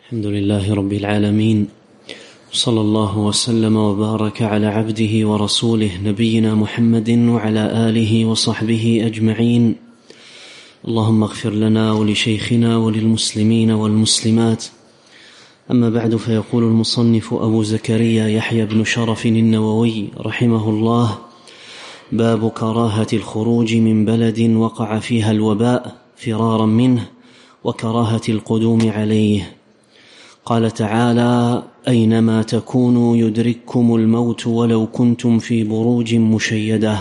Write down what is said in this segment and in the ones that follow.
الحمد لله رب العالمين، صلى الله وسلم وبارك على عبده ورسوله نبينا محمد وعلى آله وصحبه أجمعين. اللهم اغفر لنا ولشيخنا وللمسلمين والمسلمات. أما بعد، فيقول المصنف أبو زكريا يحيى بن شرف النووي رحمه الله: باب كراهة الخروج من بلد وقع فيها الوباء فرارا منه وكراهة القدوم عليه. قال تعالى: أينما تكونوا يدرككم الموت ولو كنتم في بروج مشيدة.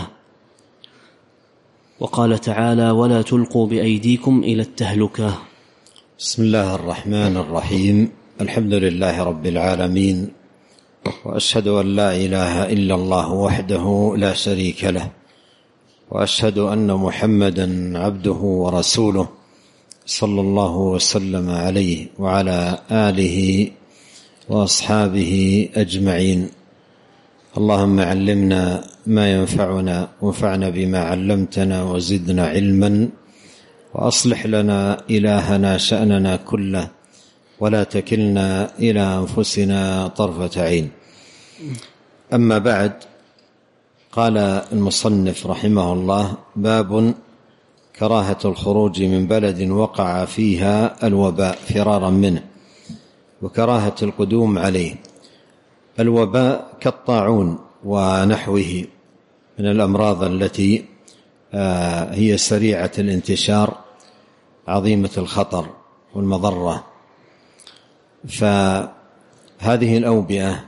وقال تعالى: ولا تلقوا بأيديكم إلى التهلكة. بسم الله الرحمن الرحيم. الحمد لله رب العالمين، وأشهد أن لا إله إلا الله وحده لا شريك له، وأشهد أن محمدا عبده ورسوله صلى الله وسلم عليه وعلى آله وأصحابه أجمعين. اللهم علمنا ما ينفعنا وانفعنا بما علمتنا وزدنا علما، وأصلح لنا إلهنا شأننا كله ولا تكلنا إلى أنفسنا طرفة عين. أما بعد، قال المصنف رحمه الله: باب كراهة الخروج من بلد وقع فيها الوباء فرارا منه وكراهة القدوم عليه. الوباء كالطاعون ونحوه من الأمراض التي هي سريعة الانتشار عظيمة الخطر والمضرة. فهذه الأوبئة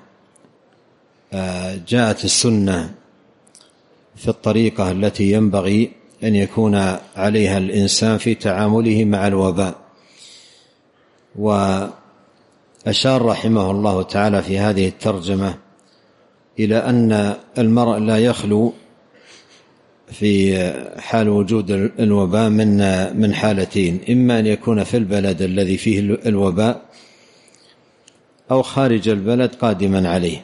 جاءت السنة في الطريقة التي ينبغي أن يكون عليها الإنسان في تعامله مع الوباء. وأشار رحمه الله تعالى في هذه الترجمة إلى أن المرء لا يخلو في حال وجود الوباء من حالتين: إما أن يكون في البلد الذي فيه الوباء، أو خارج البلد قادما عليه.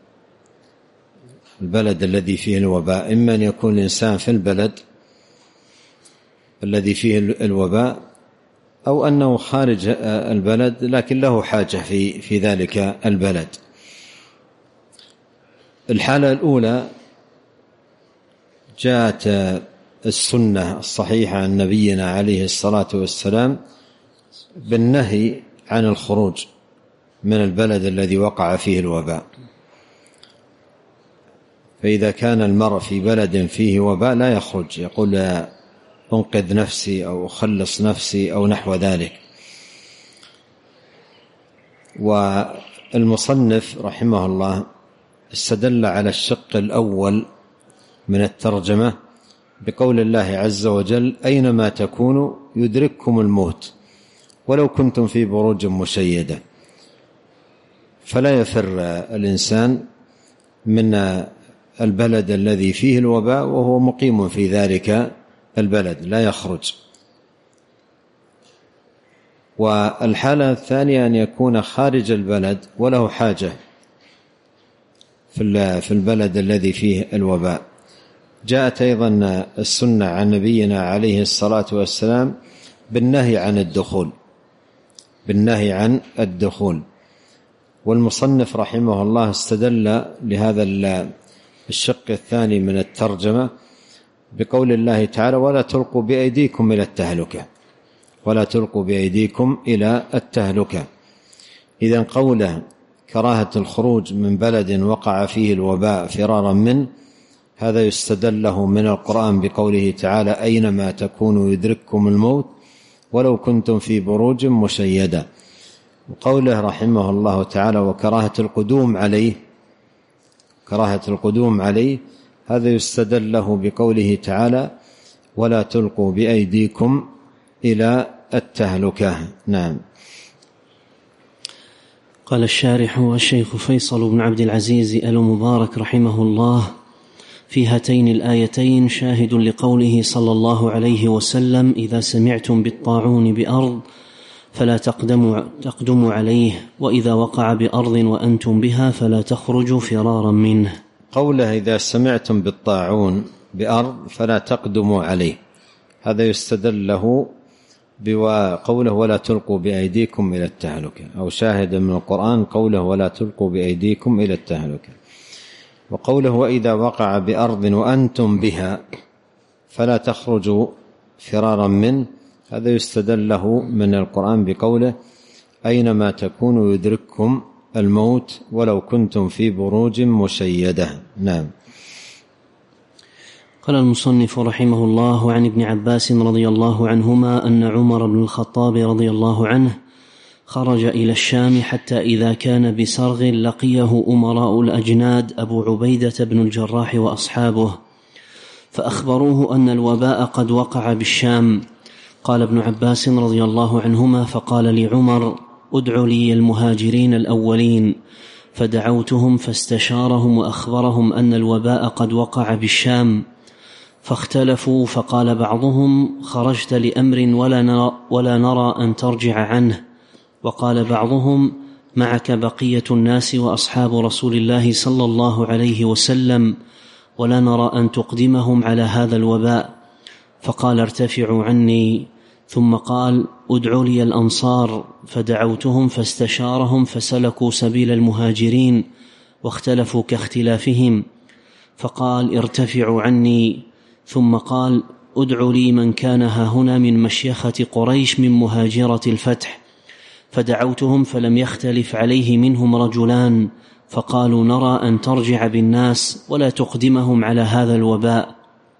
البلد الذي فيه الوباء إما أن يكون الإنسان في البلد الذي فيه الوباء، أو أنه خارج البلد لكن له حاجة في ذلك البلد. الحالة الأولى جاءت السنة الصحيحة عن نبينا عليه الصلاة والسلام بالنهي عن الخروج من البلد الذي وقع فيه الوباء. فإذا كان المرء في بلد فيه وباء لا يخرج، يقول أنقذ نفسي أو أخلص نفسي أو نحو ذلك. والمصنف رحمه الله استدل على الشق الأول من الترجمة بقول الله عز وجل: أينما تكونوا يدرككم الموت ولو كنتم في بروج مشيدة. فلا يفر الإنسان من البلد الذي فيه الوباء وهو مقيم في ذلك البلد، لا يخرج. والحالة الثانية أن يكون خارج البلد وله حاجة في البلد الذي فيه الوباء. جاءت أيضا السنة عن نبينا عليه الصلاة والسلام بالنهي عن الدخول. والمصنف رحمه الله استدل لهذا الشق الثاني من الترجمة بقول الله تعالى: ولا تلقوا بأيديكم إلى التهلكة. إذن قوله كراهة الخروج من بلد وقع فيه الوباء فرارا منه، هذا يستدل له من القرآن بقوله تعالى: أينما تكونوا يدرككم الموت ولو كنتم في بروج مشيدة. وقوله رحمه الله تعالى: وكراهة القدوم عليه، هذا يستدل له بقوله تعالى: ولا تلقوا بأيديكم إلى التهلكة. نعم. قال الشارح الشيخ فيصل بن عبد العزيز المبارك رحمه الله: في هاتين الآيتين شاهد لقوله صلى الله عليه وسلم: إذا سمعتم بالطاعون بأرض فلا تقدموا عليه، وإذا وقع بأرض وأنتم بها فلا تخرجوا فرارا منه. قوله إذا سمعتم بالطاعون بأرض فلا تقدموا عليه، هذا يستدل له بقوله ولا تلقوا بأيديكم إلى التهلكة، أو شاهد من القرآن قوله ولا تلقوا بأيديكم إلى التهلكة. وقوله وإذا وقع بأرض وأنتم بها فلا تخرجوا فرارا منه، هذا يستدل له من القرآن بقوله أينما تكونوا يدرككم الموت ولو كنتم في بروج مشيدة. نعم. قال المصنف رحمه الله عن ابن عباس رضي الله عنهما أن عمر بن الخطاب رضي الله عنه خرج إلى الشام حتى إذا كان بسرغ لقيه أمراء الأجناد أبو عبيدة بن الجراح وأصحابه فأخبروه أن الوباء قد وقع بالشام. قال ابن عباس رضي الله عنهما فقال لعمر ادع لي المهاجرين الأولين، فدعوتهم فاستشارهم وأخبرهم أن الوباء قد وقع بالشام، فاختلفوا فقال بعضهم خرجت لأمر ولا نرى أن ترجع عنه، وقال بعضهم معك بقية الناس وأصحاب رسول الله صلى الله عليه وسلم ولا نرى أن تقدمهم على هذا الوباء، فقال ارتفعوا عني، ثم قال ادعوا لي الأنصار، فدعوتهم فاستشارهم فسلكوا سبيل المهاجرين واختلفوا كاختلافهم، فقال ارتفعوا عني، ثم قال ادعوا لي من كان هاهنا من مشيخة قريش من مهاجرة الفتح، فدعوتهم فلم يختلف عليه منهم رجلان، فقالوا نرى أن ترجع بالناس ولا تقدمهم على هذا الوباء.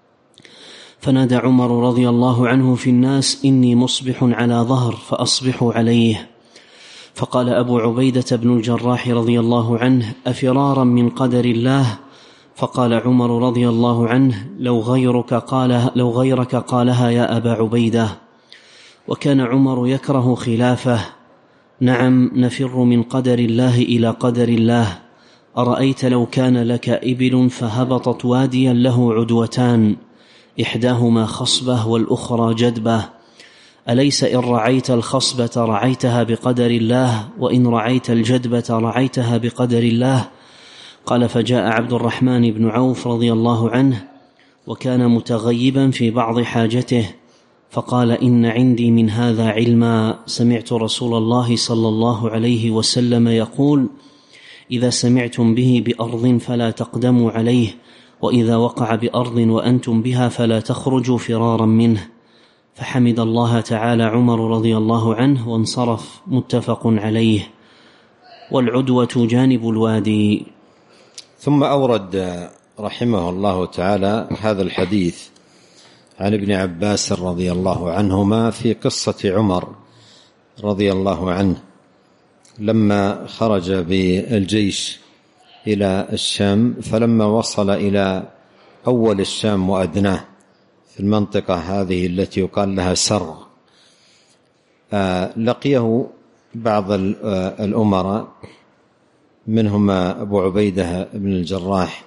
فنادى عمر رضي الله عنه في الناس إني مصبح على ظهر فأصبحوا عليه. فقال أبو عبيدة بن الجراح رضي الله عنه أفرارا من قدر الله؟ فقال عمر رضي الله عنه لو غيرك قالها يا أبا عبيدة. وكان عمر يكره خلافه. نعم نفر من قدر الله إلى قدر الله. أرأيت لو كان لك إبل فهبطت واديا له عدوتان إحداهما خصبة والأخرى جدبة، أليس إن رعيت الخصبة رعيتها بقدر الله، وإن رعيت الجدبة رعيتها بقدر الله؟ قال فجاء عبد الرحمن بن عوف رضي الله عنه وكان متغيبا في بعض حاجته، فقال إن عندي من هذا علما، سمعت رسول الله صلى الله عليه وسلم يقول إذا سمعتم به بأرض فلا تقدموا عليه، وإذا وقع بأرض وأنتم بها فلا تخرجوا فرارا منه. فحمد الله تعالى عمر رضي الله عنه وانصرف. متفق عليه. والعدوة جانب الوادي. ثم أورد رحمه الله تعالى هذا الحديث عن ابن عباس رضي الله عنهما في قصة عمر رضي الله عنه لما خرج بالجيش إلى الشام، فلما وصل إلى أول الشام وأدناه في المنطقة هذه التي يقال لها سر، لقيه بعض الأمراء منهما أبو عبيدة بن الجراح،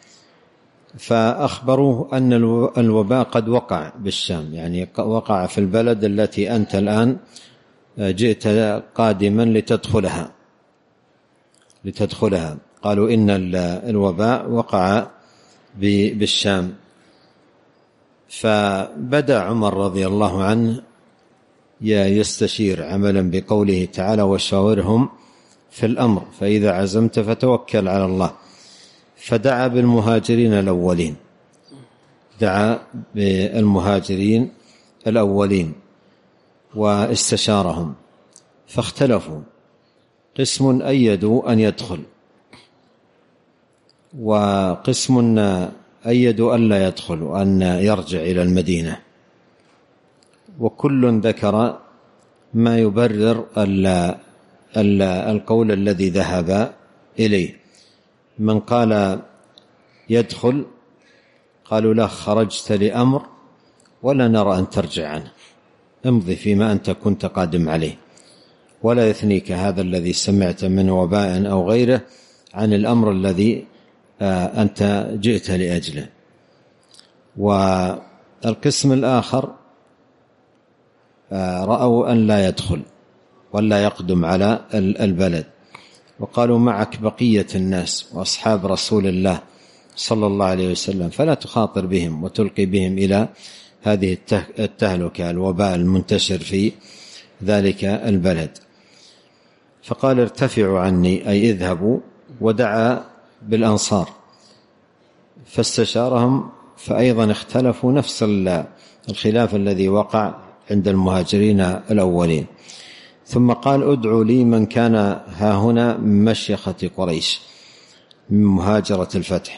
فأخبروه أن الوباء قد وقع بالشام، يعني وقع في البلد التي أنت الآن جئت قادما لتدخلها. قالوا إن الوباء وقع بالشام. فبدأ عمر رضي الله عنه يستشير عملا بقوله تعالى وشاورهم في الأمر فإذا عزمت فتوكل على الله. فدعا بالمهاجرين الأولين واستشارهم، فاختلفوا، قسم أيدوا أن يدخل وقسم أيدوا أن لا يدخل وأن يرجع إلى المدينة، وكل ذكر ما يبرر القول الذي ذهب إليه. من قال يدخل قالوا له خرجت لأمر ولا نرى أن ترجع عنه، امضي فيما أنت كنت قادم عليه، ولا يثنيك هذا الذي سمعت من وباء أو غيره عن الأمر الذي أنت جئت لأجله. والقسم الآخر رأوا أن لا يدخل ولا يقدم على البلد، وقالوا معك بقية الناس وأصحاب رسول الله صلى الله عليه وسلم فلا تخاطر بهم وتلقي بهم إلى هذه التهلكة الوباء المنتشر في ذلك البلد. فقال ارتفعوا عني أي اذهبوا، ودعا بالأنصار فاستشارهم، فأيضا اختلفوا نفس الخلاف الذي وقع عند المهاجرين الأولين. ثم قال ادعوا لي من كان هاهنا من مشيخة قريش من مهاجرة الفتح،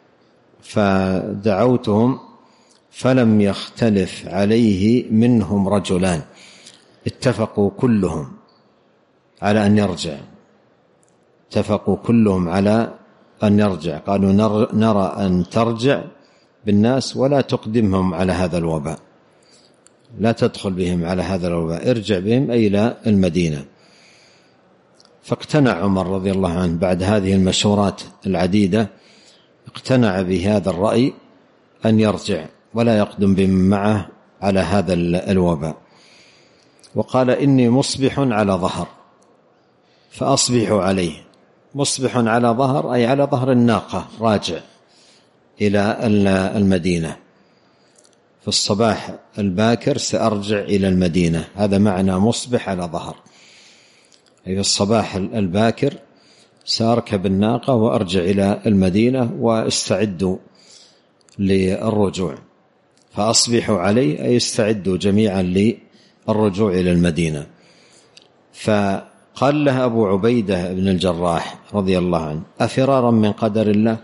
فدعوتهم فلم يختلف عليه منهم رجلان، اتفقوا كلهم على أن يرجع، اتفقوا كلهم على أن يرجع. قالوا نرى أن ترجع بالناس ولا تقدمهم على هذا الوباء، لا تدخل بهم على هذا الوباء، ارجع بهم إلى المدينة. فاقتنع عمر رضي الله عنه بعد هذه المشورات العديدة، اقتنع بهذا الرأي أن يرجع ولا يقدم بهم معه على هذا الوباء. وقال إني مصبح على ظهر فأصبحوا عليه. مصبح على ظهر أي على ظهر الناقة، راجع إلى المدينة في الصباح الباكر سأرجع إلى المدينة، هذا معنى مصبح على ظهر، أي في الصباح الباكر سأركب الناقة وأرجع إلى المدينة واستعدوا للرجوع. فأصبحوا عليه أي استعدوا جميعا للرجوع إلى المدينة. فقال له أبو عبيدة بن الجراح رضي الله عنه أفرارا من قدر الله؟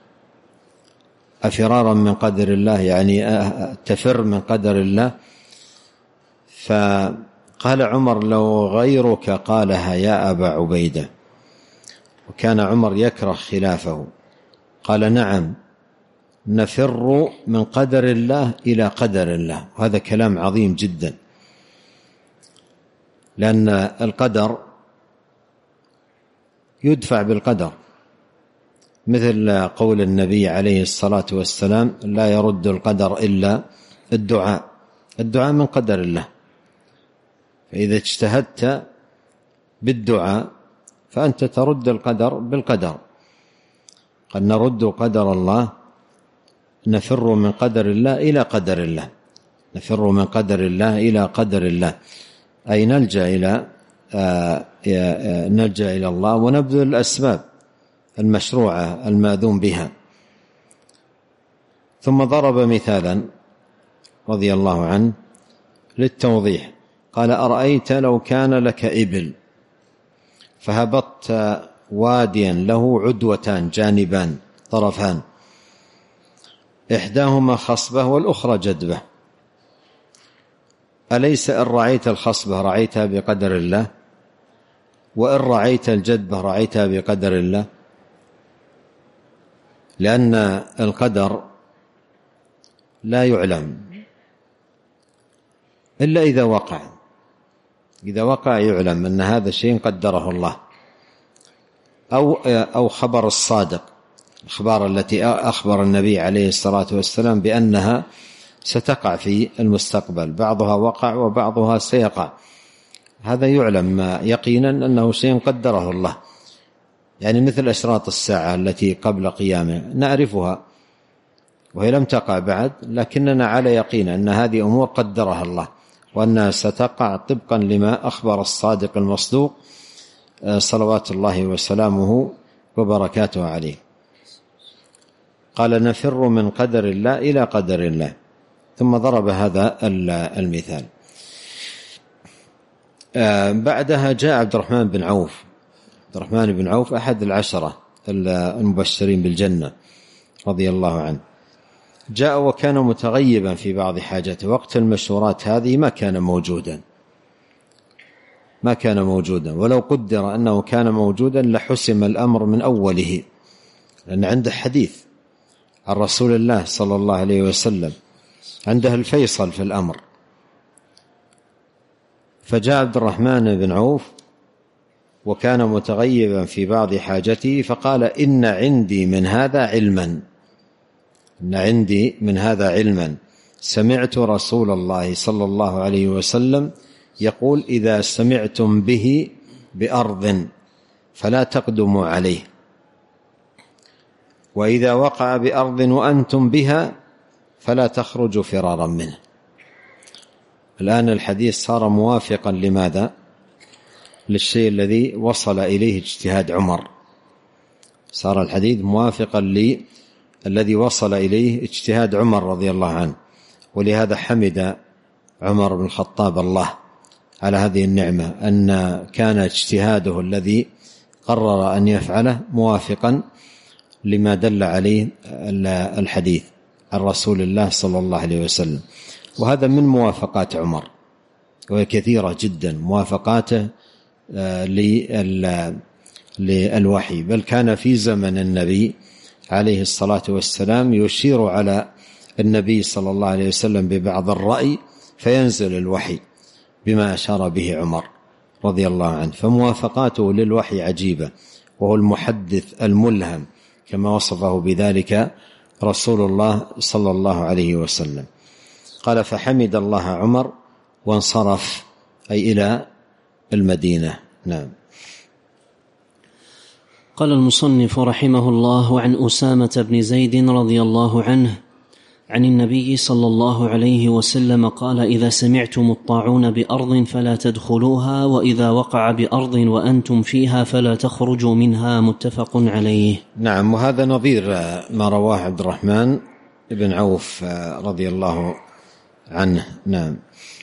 أفرارا من قدر الله يعني تفر من قدر الله؟ فقال عمر لو غيرك قالها يا أبا عبيدة، وكان عمر يكره خلافه. قال نعم نفر من قدر الله إلى قدر الله. وهذا كلام عظيم جدا، لأن القدر يدفع بالقدر، مثل قول النبي عليه الصلاة والسلام لا يرد القدر إلا الدعاء. الدعاء من قدر الله، فإذا اجتهدت بالدعاء فأنت ترد القدر بالقدر. قد نرد قدر الله، نفر من قدر الله إلى قدر الله، نفر من قدر الله إلى قدر الله، أي نلجأ إلى الله ونبذل الأسباب المشروعة الماذون بها. ثم ضرب مثالا رضي الله عنه للتوضيح، قال أرأيت لو كان لك إبل فهبطت واديا له عدوتان جانبان طرفان، إحداهما خصبة والأخرى جدبة، أليس إن رعيت الخصبة رعيتها بقدر الله، وإن رعيت الجدبة رعيتها بقدر الله؟ لأن القدر لا يعلم إلا إذا وقع. إذا وقع يعلم أن هذا الشيء قدره الله. أو خبر الصادق، الأخبار التي أخبر النبي عليه الصلاة والسلام بأنها ستقع في المستقبل، بعضها وقع وبعضها سيقع، هذا يعلم يقينا أنه شيء قدره الله. يعني مثل أشراط الساعة التي قبل قيامه نعرفها وهي لم تقع بعد، لكننا على يقين أن هذه أمور قدرها الله وأنها ستقع طبقا لما أخبر الصادق المصدوق صلوات الله وسلامه وبركاته عليه. قال نفر من قدر الله إلى قدر الله. ثم ضرب هذا المثال. بعدها جاء عبد الرحمن بن عوف. عبد الرحمن بن عوف أحد العشرة المبشرين بالجنة رضي الله عنه. جاء وكان متغيبا في بعض حاجته، وقت المشورات هذه ما كان موجودا، ولو قدر أنه كان موجودا لحسم الأمر من أوله، لأن عنده حديث عن رسول الله صلى الله عليه وسلم، عنده الفيصل في الأمر. فجاء عبد الرحمن بن عوف وكان متغيبا في بعض حاجته، فقال إن عندي من هذا علما سمعت رسول الله صلى الله عليه وسلم يقول إذا سمعتم به بأرض فلا تقدموا عليه، وإذا وقع بأرض وأنتم بها فلا تخرجوا فرارا منه. الآن الحديث صار موافقا لماذا؟ للشيء الذي وصل إليه اجتهاد عمر. صار الحديث موافقا للذي وصل إليه اجتهاد عمر رضي الله عنه، ولهذا حمد عمر بن الخطاب الله على هذه النعمة، أن كان اجتهاده الذي قرر أن يفعله موافقا لما دل عليه الحديث عن رسول الله صلى الله عليه وسلم. وهذا من موافقات عمر، وهي كثيرة جدا موافقاته للوحي، بل كان في زمن النبي عليه الصلاة والسلام يشير على النبي صلى الله عليه وسلم ببعض الرأي فينزل الوحي بما أشار به عمر رضي الله عنه. فموافقاته للوحي عجيبة، وهو المحدث الملهم كما وصفه بذلك رسول الله صلى الله عليه وسلم. قال: فحمد الله عمر وانصرف، أي إلى المدينة. نعم. قال المصنف رحمه الله: عن أسامة بن زيد رضي الله عنه عن النبي صلى الله عليه وسلم قال: إذا سمعتم الطاعون بأرض فلا تدخلوها، وإذا وقع بأرض وأنتم فيها فلا تخرجوا منها. متفق عليه. نعم. وهذا نظير ما رواه عبد الرحمن بن عوف رضي الله عنه. نعم.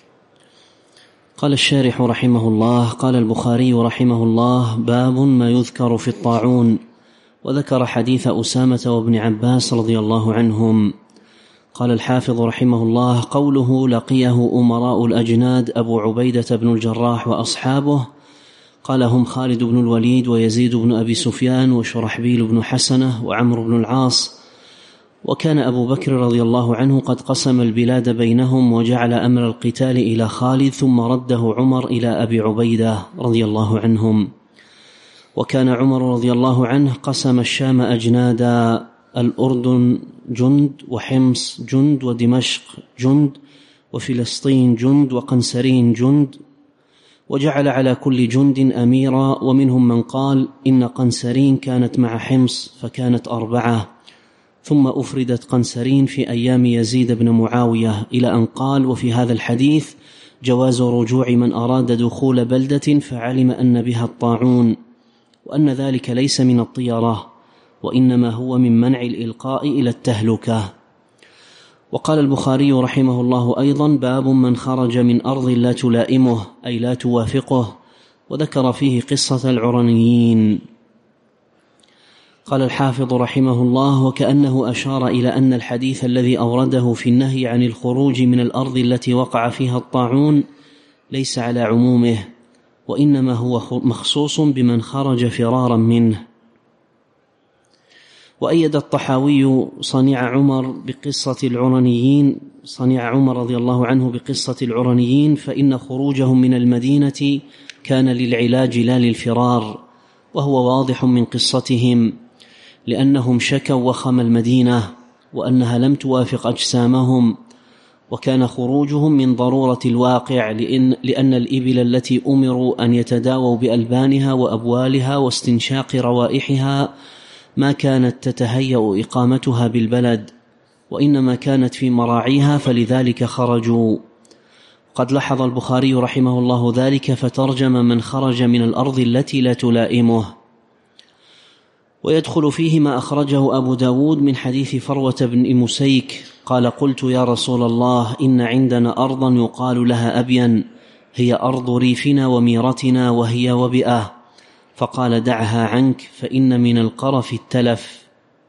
قال الشارح رحمه الله: قال البخاري رحمه الله: باب ما يذكر في الطاعون. وذكر حديث أسامة وابن عباس رضي الله عنهم. قال الحافظ رحمه الله: قوله لقيه أمراء الأجناد أبو عبيدة بن الجراح وأصحابه، قال: هم خالد بن الوليد ويزيد بن أبي سفيان وشرحبيل بن حسنة وعمرو بن العاص. وكان أبو بكر رضي الله عنه قد قسم البلاد بينهم وجعل أمر القتال إلى خالد، ثم رده عمر إلى أبي عبيدة رضي الله عنهم. وكان عمر رضي الله عنه قسم الشام أجنادا، الأردن جند، وحمص جند، ودمشق جند، وفلسطين جند، وقنسرين جند، وجعل على كل جند أميرا. ومنهم من قال إن قنسرين كانت مع حمص فكانت 4، ثم أفردت قنسرين في أيام يزيد بن معاوية، إلى أن قال: وفي هذا الحديث جواز رجوع من أراد دخول بلدة فعلم أن بها الطاعون، وأن ذلك ليس من الطيرة، وإنما هو من منع الإلقاء إلى التهلكة. وقال البخاري رحمه الله أيضا: باب من خرج من أرض لا تلائمه، أي لا توافقه. وذكر فيه قصة العرنيين. قال الحافظ رحمه الله: وكأنه أشار إلى أن الحديث الذي أورده في النهي عن الخروج من الأرض التي وقع فيها الطاعون ليس على عمومه، وإنما هو مخصوص بمن خرج فرارا منه. وأيد الطحاوي صنيع عمر رضي الله عنه بقصة العرنيين، فإن خروجهم من المدينة كان للعلاج لا للفرار، وهو واضح من قصتهم، لأنهم شكوا وخم المدينة وأنها لم توافق أجسامهم، وكان خروجهم من ضرورة الواقع، لأن الإبل التي أمروا أن يتداووا بألبانها وأبوالها واستنشاق روائحها ما كانت تتهيأ إقامتها بالبلد، وإنما كانت في مراعيها، فلذلك خرجوا. قد لاحظ البخاري رحمه الله ذلك، فترجم من خرج من الأرض التي لا تلائمه. ويدخل فيه ما أخرجه أبو داود من حديث فروة بن مسيك قال: قلت يا رسول الله، إن عندنا أرضا يقال لها أبين، هي أرض ريفنا وميرتنا، وهي وبئة. فقال: دعها عنك، فإن من القرف التلف.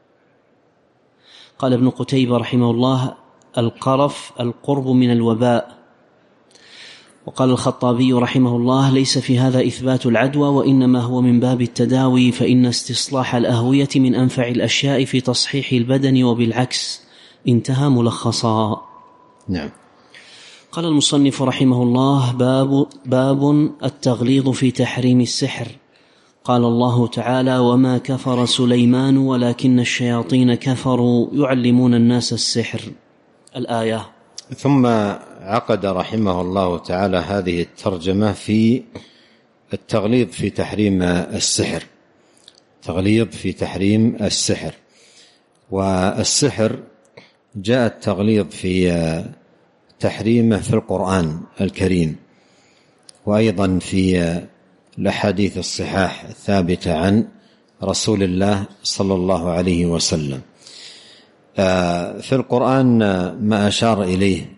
قال ابن قتيبة رحمه الله: القرف القرب من الوباء. وقال الخطابي رحمه الله: ليس في هذا إثبات العدوى، وإنما هو من باب التداوي، فإن استصلاح الأهوية من أنفع الأشياء في تصحيح البدن، وبالعكس. انتهى ملخصا. نعم. قال المصنف رحمه الله: باب التغليظ في تحريم السحر. قال الله تعالى: وما كفر سليمان ولكن الشياطين كفروا يعلمون الناس السحر. الآية. ثم عقد رحمه الله تعالى هذه الترجمة في التغليظ في تحريم السحر، تغليظ في تحريم السحر. والسحر جاء التغليظ في تحريمه في القرآن الكريم، وأيضا في الأحاديث الصحاح الثابتة عن رسول الله صلى الله عليه وسلم. في القرآن ما أشار إليه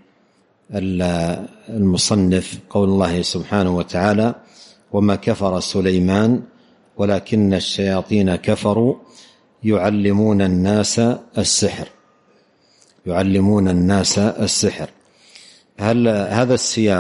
المصنف قول الله سبحانه وتعالى: وما كفر سليمان ولكن الشياطين كفروا يعلمون الناس السحر. يعلمون الناس السحر. هل هذا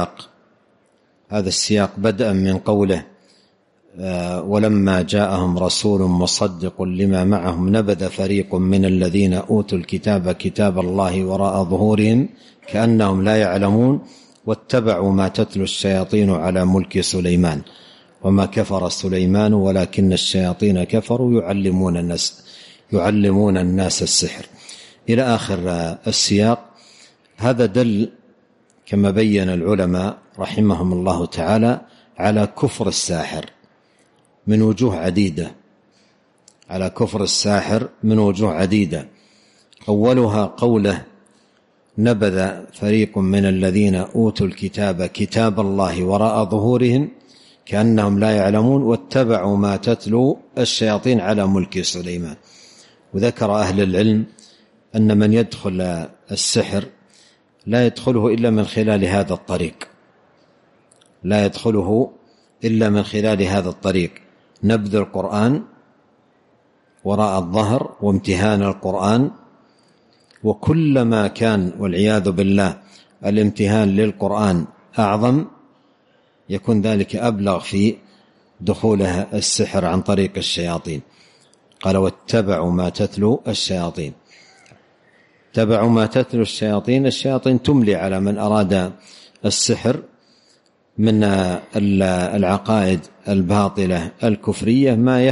السياق بدءا من قوله: ولما جاءهم رسول مصدق لما معهم نبذ فريق من الذين أوتوا الكتاب كتاب الله وراء ظهورهم كأنهم لا يعلمون واتبعوا ما تتلو الشياطين على ملك سليمان وما كفر سليمان ولكن الشياطين كفروا يعلمون الناس السحر إلى آخر السياق. هذا دل كما بين العلماء رحمهم الله تعالى على كفر الساحر من وجوه عديدة، على كفر الساحر من وجوه عديدة. أولها قوله: نبذ فريق من الذين أوتوا الكتاب كتاب الله وراء ظهورهم كأنهم لا يعلمون واتبعوا ما تتلو الشياطين على ملك سليمان. وذكر أهل العلم أن من يدخل السحر لا يدخله إلا من خلال هذا الطريق، لا يدخله إلا من خلال هذا الطريق: نبذ القرآن وراء الظهر وامتهان القرآن، وكلما كان والعياذ بالله الامتهان للقرآن أعظم يكون ذلك أبلغ في دخولها السحر عن طريق الشياطين. قال: واتبعوا ما تتلو الشياطين. اتبعوا ما تتلو الشياطين. الشياطين تملي على من أراد السحر من العقائد الباطلة الكفرية ما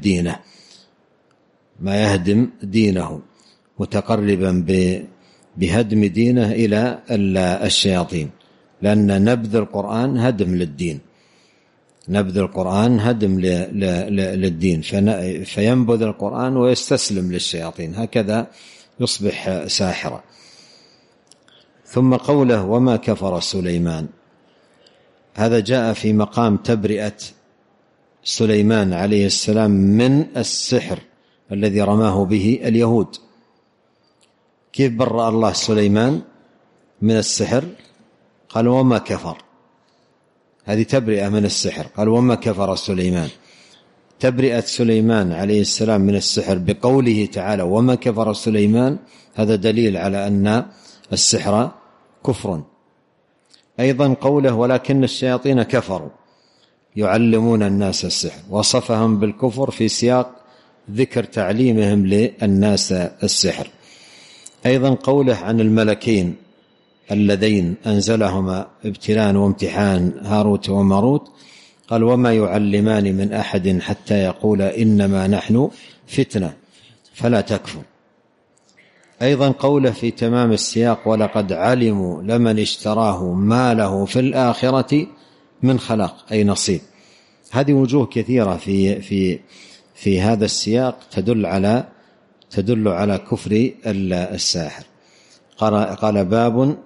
يهدم دينه، متقربا بهدم دينه إلى الشياطين، لأن نبذ القرآن هدم للدين، نبذ القرآن هدم للدين، فينبذ القرآن ويستسلم للشياطين، هكذا يصبح ساحرا. ثم قوله: وما كفر سليمان، هذا جاء في مقام تبرئة سليمان عليه السلام من السحر الذي رماه به اليهود. كيف برأ الله سليمان من السحر؟ قال: وما كفر. هذه تبرئة من السحر. قال: وما كفر سليمان. تبرئة سليمان عليه السلام من السحر بقوله تعالى: وما كفر سليمان، هذا دليل على أن السحر كفر. أيضا قوله: ولكن الشياطين كفروا يعلمون الناس السحر، وصفهم بالكفر في سياق ذكر تعليمهم للناس السحر. أيضا قوله عن الملكين اللذين أنزلهما ابتلاء وامتحان هاروت وماروت، قال: وما يعلمان من أحد حتى يقولا إنما نحن فتنة فلا تكفر. أيضا قوله في تمام السياق: ولقد علموا لمن اشتراه ما له في الآخرة من خلاق، أي نصيب. هذه وجوه كثيرة في هذا السياق تدل على كفر الساحر. قال: باب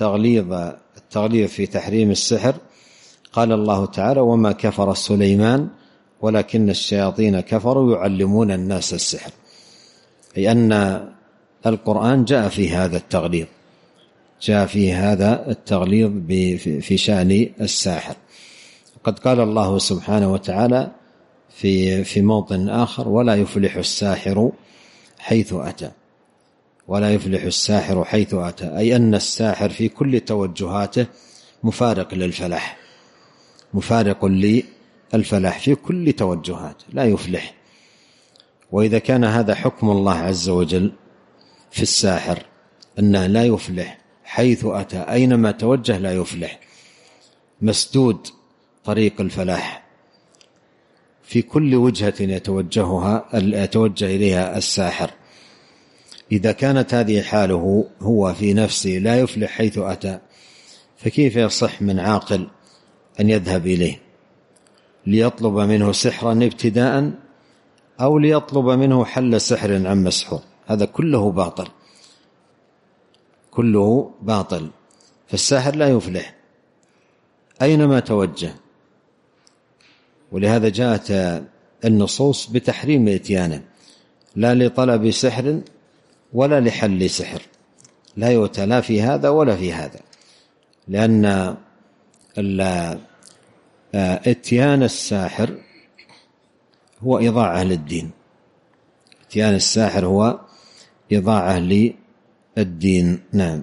التغليظ في تحريم السحر. قال الله تعالى: وما كفر سليمان ولكن الشياطين كفروا يعلمون الناس السحر، أي أن القرآن جاء في هذا التغليظ، جاء في هذا التغليظ في شأن الساحر. وقد قال الله سبحانه وتعالى في موطن آخر: ولا يفلح الساحر حيث أتى. ولا يفلح الساحر حيث أتى، أي أن الساحر في كل توجهاته مفارق للفلاح، مفارق للفلاح في كل توجهاته، لا يفلح. وإذا كان هذا حكم الله عز وجل في الساحر أنه لا يفلح حيث أتى، أينما توجه لا يفلح، مسدود طريق الفلاح في كل وجهة يتوجه إليها الساحر. إذا كانت هذه حاله هو في نفسه لا يفلح حيث أتى، فكيف يصح من عاقل أن يذهب إليه ليطلب منه سحرا ابتداء أو ليطلب منه حل سحر عن مسحور؟ هذا كله باطل، كله باطل. فالساحر لا يفلح أينما توجه، ولهذا جاءت النصوص بتحريم إتيانه، لا لطلب سحر ولا لحل سحر، لا يؤتى لا في هذا ولا في هذا، لأن اتيان الساحر هو إضاعة للدين. اتيان الساحر هو إضاعة للدين. نعم.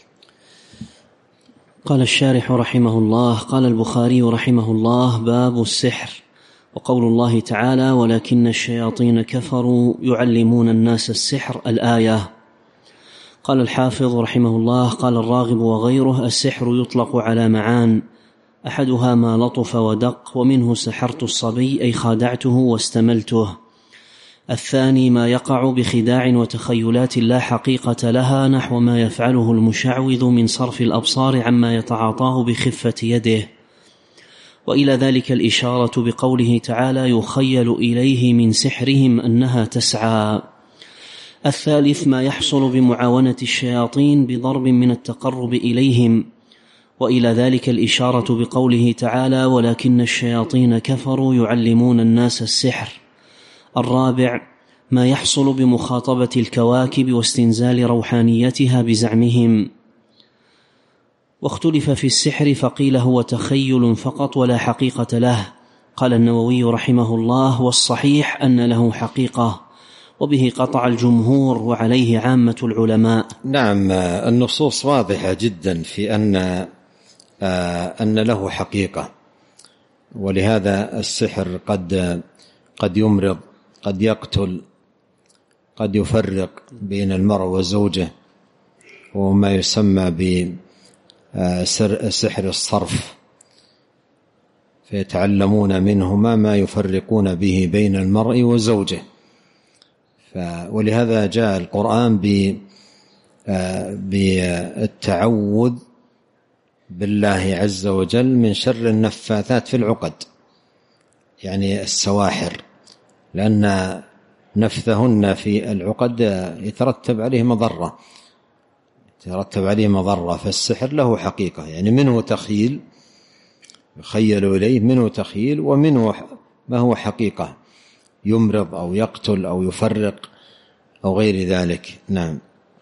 قال الشارح رحمه الله: قال البخاري رحمه الله: باب السحر. وقول الله تعالى: ولكن الشياطين كفروا يعلمون الناس السحر، الآية. قال الحافظ رحمه الله: قال الراغب وغيره: السحر يطلق على معان، أحدها ما لطف ودق، ومنه سحرت الصبي أي خادعته واستملته. الثاني ما يقع بخداع وتخيلات لا حقيقة لها، نحو ما يفعله المشعوذ من صرف الأبصار عما يتعاطاه بخفة يده. وإلى ذلك الإشارة بقوله تعالى: يخيل إليه من سحرهم أنها تسعى. الثالث ما يحصل بمعاونة الشياطين بضرب من التقرب إليهم، وإلى ذلك الإشارة بقوله تعالى: ولكن الشياطين كفروا يعلمون الناس السحر. الرابع ما يحصل بمخاطبة الكواكب واستنزال روحانيتها بزعمهم. واختلف في السحر، فقيل هو تخيل فقط ولا حقيقة له. قال النووي رحمه الله: والصحيح أن له حقيقة، وبه قطع الجمهور وعليه عامة العلماء. نعم، النصوص واضحة جدا في أن له حقيقة، ولهذا السحر قد يمرض، قد يقتل، قد يفرق بين المرء وزوجه، وما يسمى بسحر الصرف، فيتعلمون منهما ما يفرقون به بين المرء وزوجه. ولهذا جاء القرآن بالتعوذ بالله عز وجل من شر النفاثات في العقد، يعني السواحر، لأن نفثهن في العقد يترتب عليه مضرة. فالسحر له حقيقة، يعني منه تخيل، يخيل إليه، منه تخيل، ومنه ما هو حقيقة، يمرض أو يقتل أو يفرق أو غير ذلك. نعم.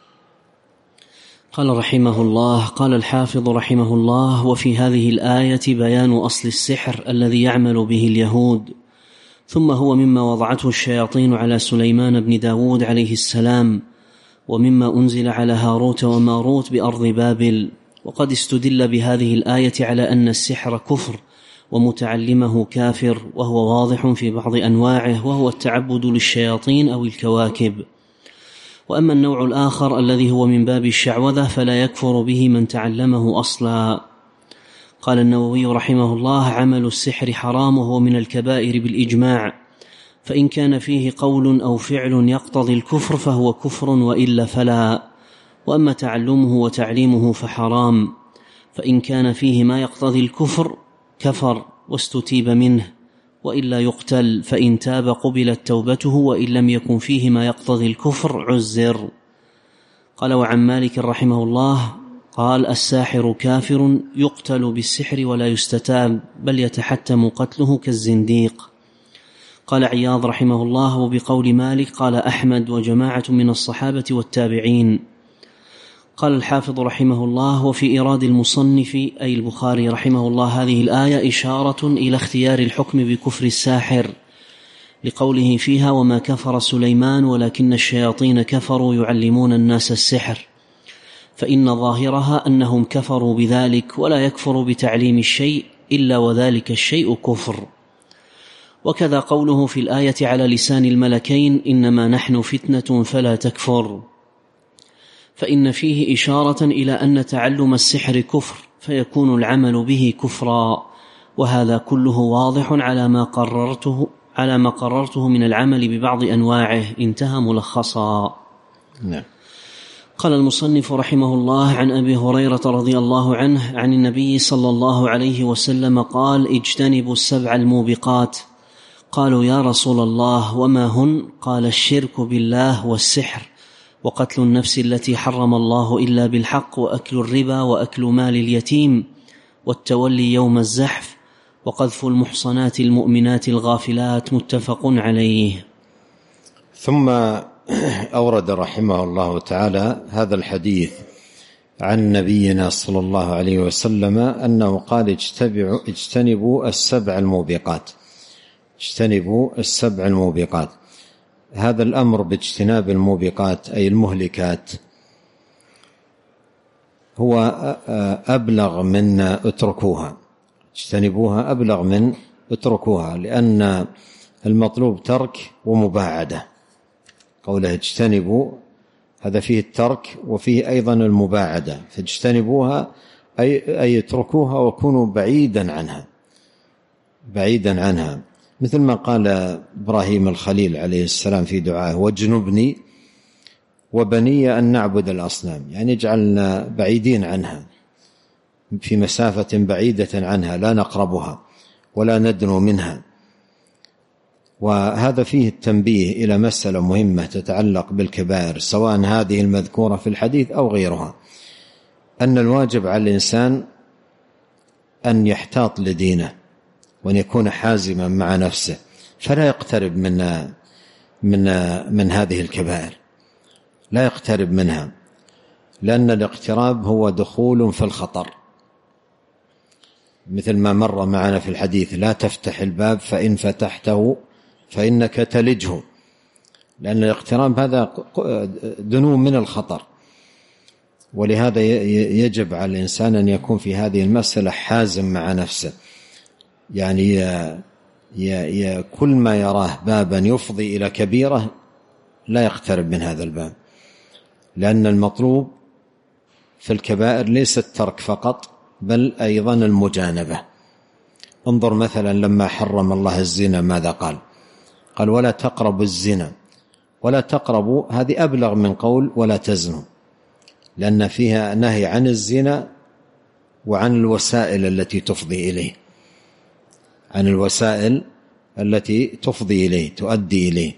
قال رحمه الله: قال الحافظ رحمه الله: وفي هذه الآية بيان أصل السحر الذي يعمل به اليهود، ثم هو مما وضعته الشياطين على سليمان بن داود عليه السلام، ومما أنزل على هاروت وماروت بأرض بابل. وقد استدل بهذه الآية على أن السحر كفر ومتعلمه كافر، وهو واضح في بعض أنواعه، وهو التعبد للشياطين أو الكواكب. وأما النوع الآخر الذي هو من باب الشعوذة فلا يكفر به من تعلمه أصلا. قال النووي رحمه الله: عمل السحر حرام، وهو من الكبائر بالإجماع، فإن كان فيه قول أو فعل يقتضي الكفر فهو كفر، وإلا فلا. وأما تعلمه وتعليمه فحرام، فإن كان فيه ما يقتضي الكفر كفر واستتيب منه، وإلا يقتل، فإن تاب قبلت توبته، وإن لم يكن فيه ما يقتضي الكفر عزر. قال: وعن مالك رحمه الله قال: الساحر كافر يقتل بالسحر ولا يستتاب، بل يتحتم قتله كالزنديق. قال عياض رحمه الله: وبقول مالك قال أحمد وجماعة من الصحابة والتابعين. قال الحافظ رحمه الله: وفي إيراد المصنف أي البخاري رحمه الله هذه الآية إشارة إلى اختيار الحكم بكفر الساحر، لقوله فيها: وما كفر سليمان ولكن الشياطين كفروا يعلمون الناس السحر، فإن ظاهرها أنهم كفروا بذلك، ولا يكفر بتعليم الشيء إلا وذلك الشيء كفر. وكذا قوله في الآية على لسان الملكين: إنما نحن فتنة فلا تكفر، فإن فيه إشارة إلى أن تعلم السحر كفر، فيكون العمل به كفرا، وهذا كله واضح على ما قررته من العمل ببعض أنواعه. انتهى ملخصا. نعم. قال المصنف رحمه الله: عن أبي هريرة رضي الله عنه عن النبي صلى الله عليه وسلم قال: اجتنبوا السبع الموبقات. قالوا: يا رسول الله وما هن؟ قال: الشرك بالله والسحر وقتل النفس التي حرم الله إلا بالحق، وأكل الربا، وأكل مال اليتيم، والتولي يوم الزحف، وقذف المحصنات المؤمنات الغافلات. متفق عليه. ثم أورد رحمه الله تعالى هذا الحديث عن نبينا صلى الله عليه وسلم أنه قال: اجتنبوا السبع الموبقات. اجتنبوا السبع الموبقات. هذا الأمر باجتناب الموبقات أي المهلكات هو أبلغ من اتركوها. اجتنبوها أبلغ من اتركوها، لأن المطلوب ترك ومباعدة. قوله اجتنبوا هذا فيه الترك وفيه أيضا المباعدة، فاجتنبوها أي اتركوها وكونوا بعيدا عنها، بعيدا عنها، مثل ما قال إبراهيم الخليل عليه السلام في دعائه: واجنبني وبني أن نعبد الأصنام، يعني اجعلنا بعيدين عنها، في مسافة بعيدة عنها، لا نقربها ولا ندنو منها. وهذا فيه التنبيه إلى مسألة مهمة تتعلق بالكبائر، سواء هذه المذكورة في الحديث أو غيرها، أن الواجب على الإنسان أن يحتاط لدينه وأن يكون حازما مع نفسه، فلا يقترب من هذه الكبائر، لا يقترب منها، لأن الاقتراب هو دخول في الخطر، مثل ما مر معنا في الحديث: لا تفتح الباب فإن فتحته فإنك تلجه، لأن الاقتراب هذا دنو من الخطر. ولهذا يجب على الإنسان أن يكون في هذه المسألة حازم مع نفسه، يعني كل ما يراه بابا يفضي إلى كبيرة لا يقترب من هذا الباب، لأن المطلوب في الكبائر ليس الترك فقط بل أيضا المجانبة. انظر مثلا لما حرم الله الزنا ماذا قال؟ قال: ولا تقربوا الزنا. ولا تقربوا هذه أبلغ من قول ولا تزنوا، لأن فيها نهي عن الزنا وعن الوسائل التي تفضي إليه، عن الوسائل التي تفضي إليه تؤدي إليه.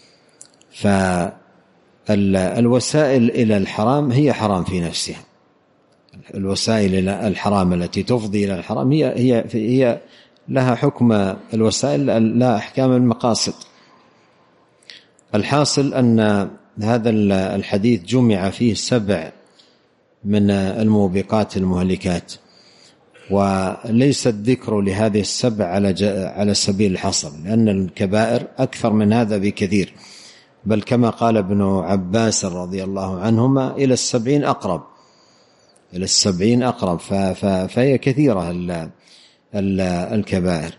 فالوسائل إلى الحرام هي حرام في نفسها، الوسائل إلى الحرام التي تفضي إلى الحرام هي لها حكم الوسائل لا أحكام المقاصد. الحاصل أن هذا الحديث جمع فيه 7 من الموبقات المهلكات، وليس الذكر لهذه 7 على سبيل الحصر، لأن الكبائر أكثر من هذا بكثير، بل كما قال ابن عباس رضي الله عنهما: إلى 70 أقرب، إلى 70 أقرب، فهي كثيرة الكبائر.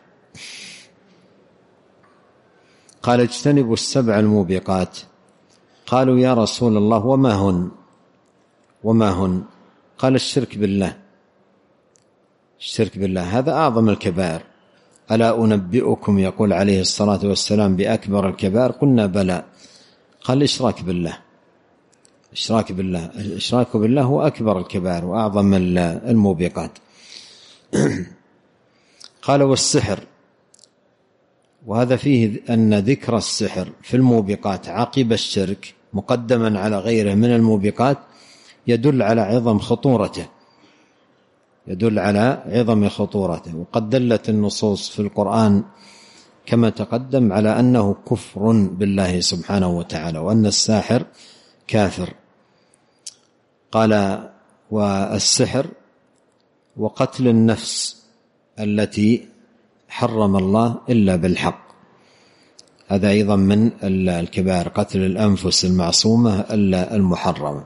قال: اجتنبوا السبع الموبقات. قالوا: يا رسول الله وما هن؟ قال: الشرك بالله. الشرك بالله هذا أعظم الكبائر. ألا أنبئكم، يقول عليه الصلاة والسلام، بأكبر الكبائر؟ قلنا: بلى. قال: الإشراك بالله. الإشراك بالله. الإشراك بالله هو أكبر الكبائر وأعظم الموبقات. قال: والسحر. وهذا فيه أن ذكر السحر في الموبقات عقب الشرك مقدما على غيره من الموبقات يدل على عظم خطورته، يدل على عظم خطورته. وقد دلت النصوص في القرآن كما تقدم على أنه كفر بالله سبحانه وتعالى، وأن الساحر كافر. قال: والسحر وقتل النفس التي حرم الله إلا بالحق، هذا أيضا من الكبائر، قتل الأنفس المعصومة إلا المحرمة.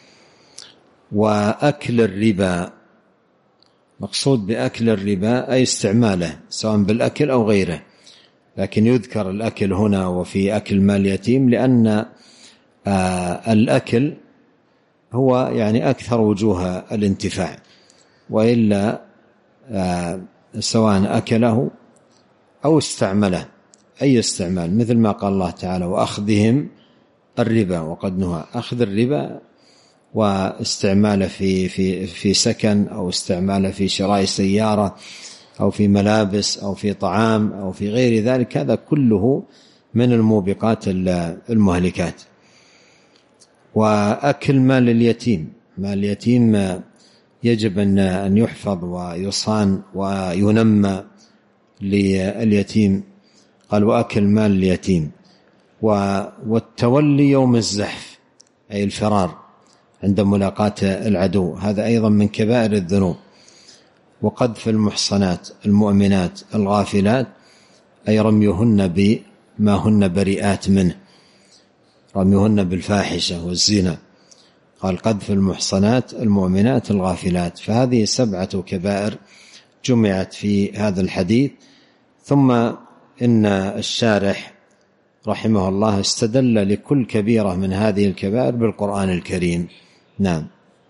وأكل الربا، مقصود بأكل الربا أي استعماله سواء بالأكل أو غيره، لكن يذكر الأكل هنا وفي أكل مال يتيم، لأن الأكل هو يعني أكثر وجوه الانتفاع، وإلا سواء أكله أو استعمله أي استعمال، مثل ما قال الله تعالى: وأخذهم الربا وقد نهى. أخذ الربا واستعماله في سكن، أو استعماله في شراء سيارة، أو في ملابس، أو في طعام، أو في غير ذلك، هذا كله من الموبقات المهلكات. وأكل مال اليتيم. مال اليتيم يجب أن يحفظ ويصان وينمى لليتيم. قال وأكل مال اليتيم. والتولي يوم الزحف أي الفرار عند ملاقاة العدو، هذا أيضا من كبائر الذنوب. وقذف المحصنات المؤمنات الغافلات أي رميهن بما هن بريئات منه، رميهن بالفاحشة والزنا. قال قذف المحصنات المؤمنات الغافلات. فهذه 7 كبائر جمعت في هذا الحديث. ثم إن الشارح رحمه الله استدل لكل كبيرة من هذه الكبائر بالقرآن الكريم. نعم.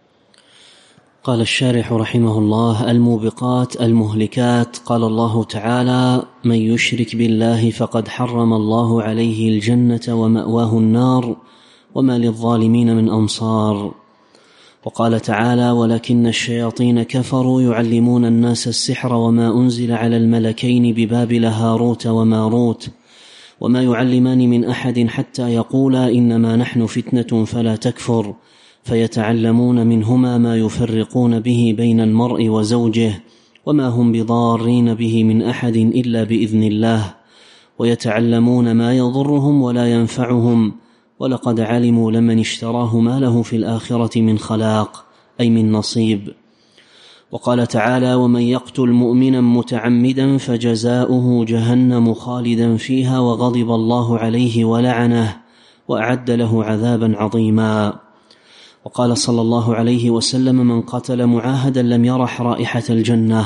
قال الشارح رحمه الله: الموبقات المهلكات. قال الله تعالى: من يشرك بالله فقد حرم الله عليه الجنة ومأواه النار وما للظالمين من أنصار. وقال تعالى: ولكن الشياطين كفروا يعلمون الناس السحر وما أنزل على الملكين ببابل هاروت وماروت وما يعلمان من أحد حتى يقولا إنما نحن فتنة فلا تكفر، فيتعلمون منهما ما يفرقون به بين المرء وزوجه وما هم بضارين به من أحد إلا بإذن الله، ويتعلمون ما يضرهم ولا ينفعهم، ولقد علموا لمن اشتراه ما له في الآخرة من خلاق أي من نصيب. وقال تعالى: ومن يقتل مؤمنا متعمدا فجزاؤه جهنم خالدا فيها وغضب الله عليه ولعنه وأعد له عذابا عظيما. وقال صلى الله عليه وسلم: من قتل معاهدا لم يرح رائحة الجنة.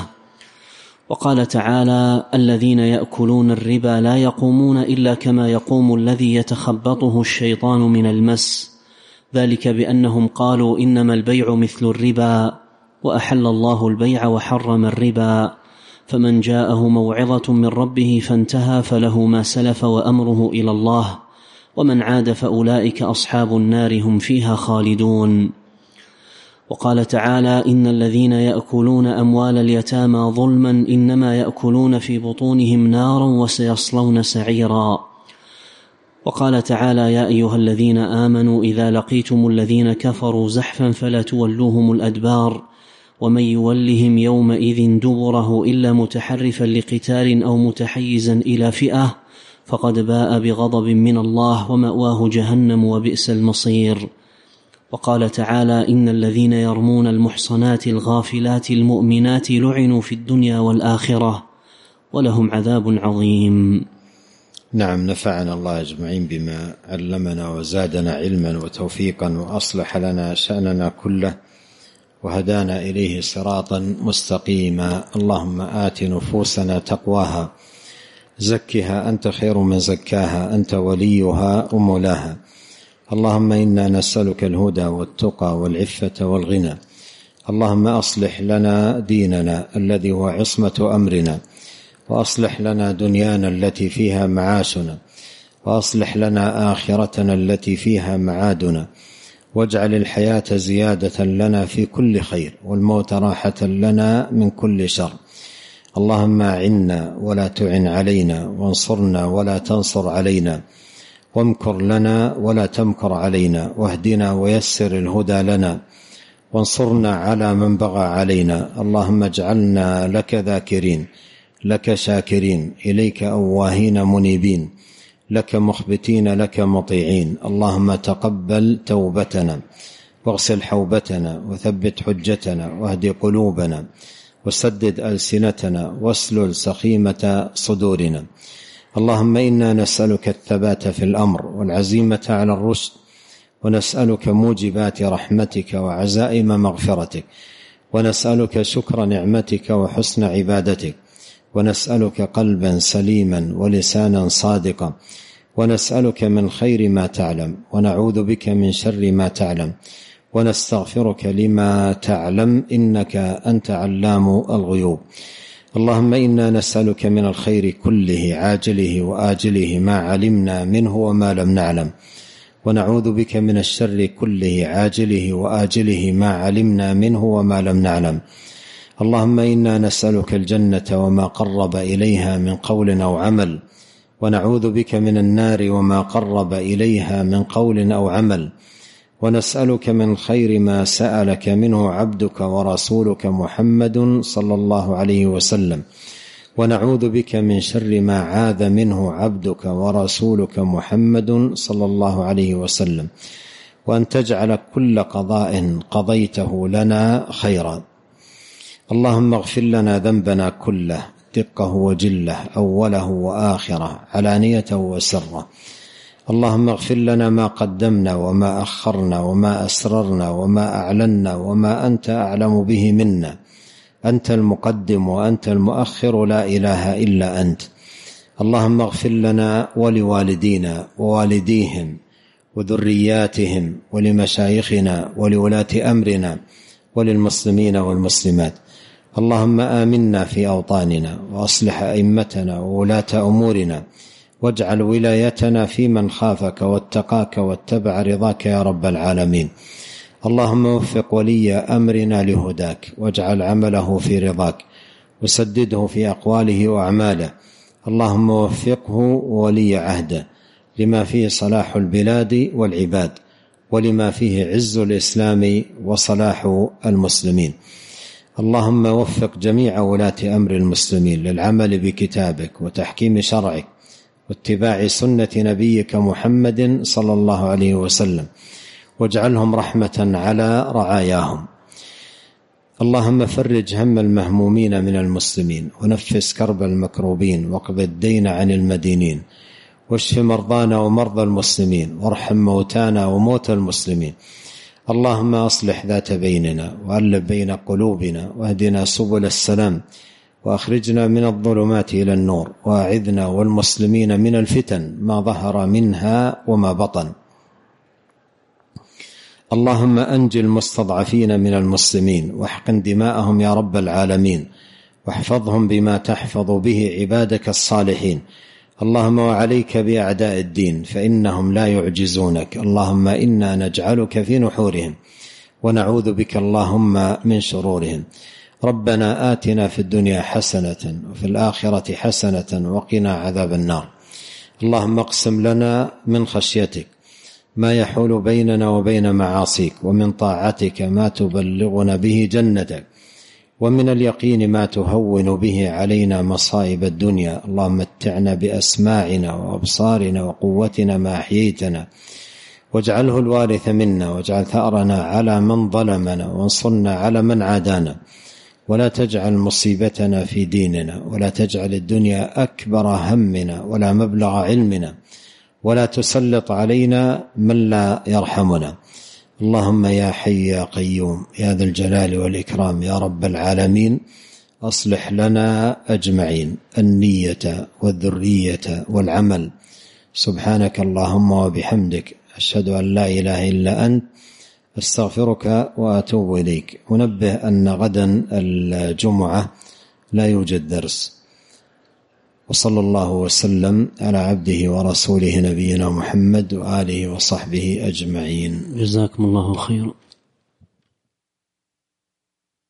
وقال تعالى: الذين يأكلون الربا لا يقومون إلا كما يقوم الذي يتخبطه الشيطان من المس، ذلك بأنهم قالوا إنما البيع مثل الربا وأحل الله البيع وحرم الربا، فمن جاءه موعظة من ربه فانتهى فله ما سلف وأمره إلى الله، ومن عاد فأولئك أصحاب النار هم فيها خالدون. وقال تعالى: إن الذين يأكلون أموال اليتامى ظلما إنما يأكلون في بطونهم نارا وسيصلون سعيرا. وقال تعالى: يا أيها الذين آمنوا إذا لقيتم الذين كفروا زحفا فلا تولوهم الأدبار، ومن يولهم يومئذ دبره إلا متحرفا لقتال أو متحيزا إلى فئة فقد باء بغضب من الله ومأواه جهنم وبئس المصير. وقال تعالى: إن الذين يرمون المحصنات الغافلات المؤمنات لعنوا في الدنيا والآخرة ولهم عذاب عظيم. نعم، نفعنا الله أجمعين بما علمنا وزادنا علما وتوفيقا وأصلح لنا شأننا كله وهدانا إليه صراطا مستقيما. اللهم آت نفوسنا تقواها زكها أنت خير من زكاها أنت وليها ومولاها. اللهم إنا نسألك الهدى والتقى والعفة والغنى. اللهم أصلح لنا ديننا الذي هو عصمة أمرنا، وأصلح لنا دنيانا التي فيها معاشنا، وأصلح لنا آخرتنا التي فيها معادنا، واجعل الحياة زيادة لنا في كل خير والموت راحة لنا من كل شر. اللهم أعنا ولا تعن علينا، وانصرنا ولا تنصر علينا، وامكر لنا ولا تمكر علينا، واهدنا ويسر الهدى لنا، وانصرنا على من بغى علينا. اللهم اجعلنا لك ذاكرين، لك شاكرين، إليك أواهين منيبين، لك مخبتين، لك مطيعين. اللهم تقبل توبتنا واغسل حوبتنا وثبت حجتنا واهد قلوبنا وسدد ألسنتنا واسلل سخيمة صدورنا. اللهم إنا نسألك الثبات في الأمر والعزيمة على الرشد، ونسألك موجبات رحمتك وعزائم مغفرتك، ونسألك شكر نعمتك وحسن عبادتك، ونسألك قلبا سليما ولسانا صادقا، ونسألك من خير ما تعلم، ونعوذ بك من شر ما تعلم، ونستغفرك لما تعلم إنك أنت علام الغيوب. اللهم إنا نسألك من الخير كله عاجله وآجله ما علمنا منه وما لم نعلم، ونعوذ بك من الشر كله عاجله وآجله ما علمنا منه وما لم نعلم. اللهم إنا نسألك الجنة وما قرب إليها من قول أو عمل، ونعوذ بك من النار وما قرب إليها من قول أو عمل. ونسألك من خير ما سألك منه عبدك ورسولك محمد صلى الله عليه وسلم، ونعوذ بك من شر ما عاذ منه عبدك ورسولك محمد صلى الله عليه وسلم، وأن تجعل كل قضاء قضيته لنا خيرا. اللهم اغفر لنا ذنبنا كله، دقه وجله، أوله وآخره، علانيته وسره. اللهم اغفر لنا ما قدمنا وما أخرنا وما أسررنا وما أعلنا وما أنت أعلم به منا. أنت المقدم وأنت المؤخر، لا إله إلا أنت. اللهم اغفر لنا ولوالدينا ووالديهم وذرياتهم ولمشايخنا ولولاة أمرنا وللمسلمين والمسلمات. اللهم آمنا في أوطاننا وأصلح أئمتنا وولاة أمورنا، واجعل ولايتنا في من خافك واتقاك واتبع رضاك يا رب العالمين. اللهم وفق ولي أمرنا لهداك، واجعل عمله في رضاك، وسدده في أقواله وأعماله. اللهم وفقه ولي عهده لما فيه صلاح البلاد والعباد، ولما فيه عز الإسلام وصلاح المسلمين. اللهم وفق جميع ولاة أمر المسلمين للعمل بكتابك وتحكيم شرعك واتباع سنة نبيك محمد صلى الله عليه وسلم، واجعلهم رحمة على رعاياهم. اللهم فرج هم المهمومين من المسلمين، ونفس كرب المكروبين، واقض الدين عن المدينين، واشف مرضانا ومرضى المسلمين، وارحم موتانا وموتى المسلمين. اللهم أصلح ذات بيننا، وألف بين قلوبنا، واهدنا سبل السلام، وأخرجنا من الظلمات إلى النور، وأعذنا والمسلمين من الفتن ما ظهر منها وما بطن. اللهم أنجِ المستضعفين من المسلمين، واحقن دماءهم يا رب العالمين، واحفظهم بما تحفظ به عبادك الصالحين. اللهم وعليك بأعداء الدين، فإنهم لا يعجزونك. اللهم إنا نجعلك في نحورهم، ونعوذ بك اللهم من شرورهم. ربنا آتنا في الدنيا حسنة وفي الآخرة حسنة وقنا عذاب النار. اللهم اقسم لنا من خشيتك ما يحول بيننا وبين معاصيك، ومن طاعتك ما تبلغنا به جنتك، ومن اليقين ما تهون به علينا مصائب الدنيا. اللهم متعنا بأسماعنا وأبصارنا وقوتنا ما أحييتنا، واجعله الوارث منا، واجعل ثأرنا على من ظلمنا، وانصرنا على من عادانا، ولا تجعل مصيبتنا في ديننا، ولا تجعل الدنيا أكبر همنا ولا مبلغ علمنا، ولا تسلط علينا من لا يرحمنا. اللهم يا حي يا قيوم يا ذا الجلال والإكرام يا رب العالمين، أصلح لنا أجمعين النية والذرية والعمل. سبحانك اللهم وبحمدك، أشهد أن لا إله إلا أنت، أستغفرك وأتوب إليك. أنبه أن غدا الجمعة لا يوجد درس. وصلى الله وسلم على عبده ورسوله نبينا محمد وآله وصحبه أجمعين. جزاكم الله خيرا.